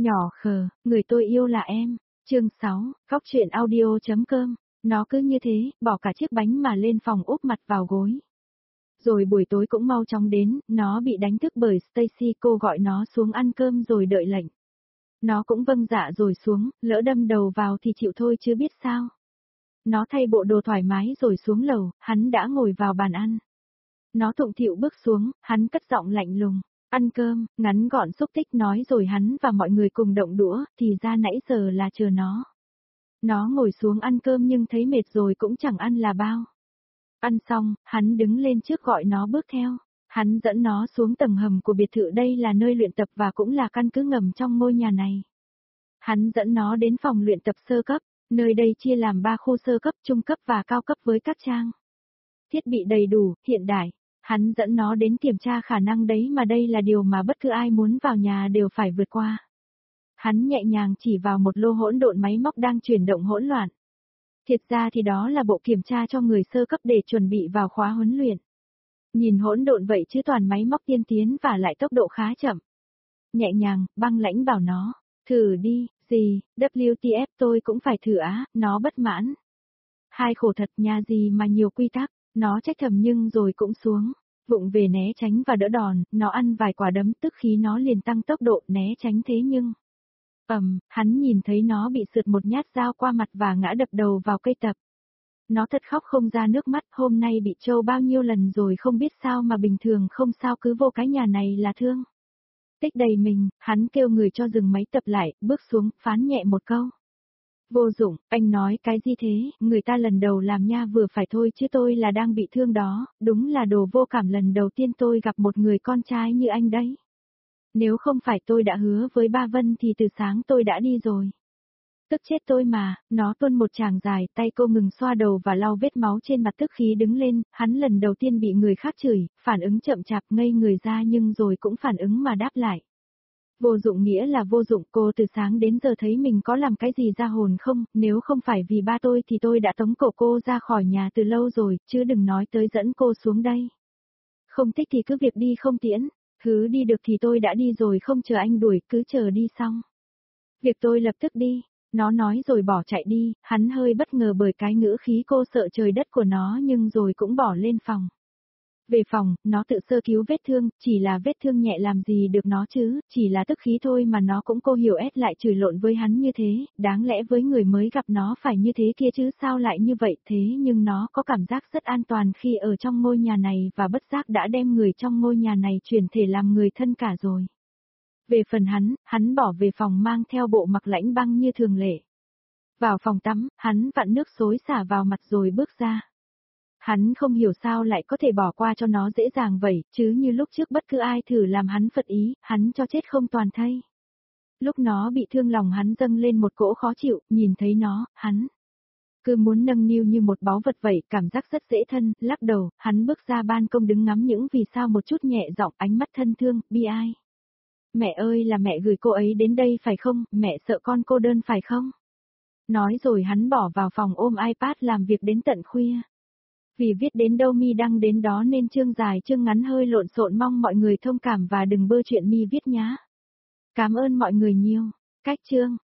Nhỏ khờ, người tôi yêu là em. Chương 6, Cóc truyện audio.com. Nó cứ như thế, bỏ cả chiếc bánh mà lên phòng úp mặt vào gối. Rồi buổi tối cũng mau chóng đến, nó bị đánh thức bởi Stacy, cô gọi nó xuống ăn cơm rồi đợi lệnh. Nó cũng vâng dạ rồi xuống, lỡ đâm đầu vào thì chịu thôi chứ biết sao. Nó thay bộ đồ thoải mái rồi xuống lầu, hắn đã ngồi vào bàn ăn. Nó thụng thịu bước xuống, hắn cất giọng lạnh lùng. Ăn cơm, ngắn gọn xúc tích nói rồi hắn và mọi người cùng động đũa, thì ra nãy giờ là chờ nó. Nó ngồi xuống ăn cơm nhưng thấy mệt rồi cũng chẳng ăn là bao. Ăn xong, hắn đứng lên trước gọi nó bước theo. Hắn dẫn nó xuống tầng hầm của biệt thự, đây là nơi luyện tập và cũng là căn cứ ngầm trong ngôi nhà này. Hắn dẫn nó đến phòng luyện tập sơ cấp, nơi đây chia làm 3 khu: sơ cấp, trung cấp và cao cấp với các trang thiết bị đầy đủ, hiện đại. Hắn dẫn nó đến kiểm tra khả năng đấy, mà đây là điều mà bất cứ ai muốn vào nhà đều phải vượt qua. Hắn nhẹ nhàng chỉ vào một lô hỗn độn máy móc đang chuyển động hỗn loạn. Thiệt ra thì đó là bộ kiểm tra cho người sơ cấp để chuẩn bị vào khóa huấn luyện. Nhìn hỗn độn vậy chứ toàn máy móc tiên tiến và lại tốc độ khá chậm. Nhẹ nhàng, băng lãnh bảo nó, thử đi, gì, WTF tôi cũng phải thử á, nó bất mãn. Hai khổ thật, nhà gì mà nhiều quy tắc, nó trách thầm nhưng rồi cũng xuống. Vụng về né tránh và đỡ đòn, nó ăn vài quả đấm tức khí nó liền tăng tốc độ né tránh thế nhưng... hắn nhìn thấy nó bị sượt một nhát dao qua mặt và ngã đập đầu vào cây tập. Nó thật khóc không ra nước mắt, hôm nay bị trâu bao nhiêu lần rồi không biết sao mà bình thường không sao cứ vô cái nhà này là thương. Tích đầy mình, hắn kêu người cho dừng máy tập lại, bước xuống, phán nhẹ một câu. Vô dụng, anh nói cái gì thế, người ta lần đầu làm nha, vừa phải thôi chứ tôi là đang bị thương đó, đúng là đồ vô cảm, lần đầu tiên tôi gặp một người con trai như anh đấy. Nếu không phải tôi đã hứa với ba Vân thì từ sáng tôi đã đi rồi. Tức chết tôi mà, nó tuôn một tràng dài, tay cô ngừng xoa đầu và lau vết máu trên mặt tức khí đứng lên, hắn lần đầu tiên bị người khác chửi, phản ứng chậm chạp ngây người ra nhưng rồi cũng phản ứng mà đáp lại. Vô dụng nghĩa là vô dụng, cô từ sáng đến giờ thấy mình có làm cái gì ra hồn không, nếu không phải vì ba tôi thì tôi đã tống cổ cô ra khỏi nhà từ lâu rồi, chứ đừng nói tới dẫn cô xuống đây. Không thích thì cứ việc đi không tiễn, thứ đi được thì tôi đã đi rồi, không chờ anh đuổi, cứ chờ đi xong. Việc tôi lập tức đi, nó nói rồi bỏ chạy đi, hắn hơi bất ngờ bởi cái ngữ khí cô sợ trời đất của nó nhưng rồi cũng bỏ lên phòng. Về phòng, nó tự sơ cứu vết thương, chỉ là vết thương nhẹ làm gì được nó chứ, chỉ là tức khí thôi mà nó cũng cô hiểu ép lại chửi lộn với hắn như thế, đáng lẽ với người mới gặp nó phải như thế kia chứ sao lại như vậy, thế nhưng nó có cảm giác rất an toàn khi ở trong ngôi nhà này và bất giác đã đem người trong ngôi nhà này chuyển thể làm người thân cả rồi. Về phần hắn bỏ về phòng mang theo bộ mặc lãnh băng như thường lệ. Vào phòng tắm, hắn vặn nước xối xả vào mặt rồi bước ra. Hắn không hiểu sao lại có thể bỏ qua cho nó dễ dàng vậy, chứ như lúc trước bất cứ ai thử làm hắn phật ý, hắn cho chết không toàn thây. Lúc nó bị thương lòng hắn dâng lên một cỗ khó chịu, nhìn thấy nó, hắn cứ muốn nâng niu như một báu vật vậy, cảm giác rất dễ thân, lắc đầu, hắn bước ra ban công đứng ngắm những vì sao một chút nhẹ giọng, ánh mắt thân thương, bi ai. Mẹ ơi, là mẹ gửi cô ấy đến đây phải không, mẹ sợ con cô đơn phải không? Nói rồi hắn bỏ vào phòng ôm iPad làm việc đến tận khuya. Vì viết đến đâu mi đăng đến đó nên chương dài chương ngắn hơi lộn xộn, mong mọi người thông cảm và đừng bơ chuyện mi viết nhá. Cảm ơn mọi người nhiều. Cách chương.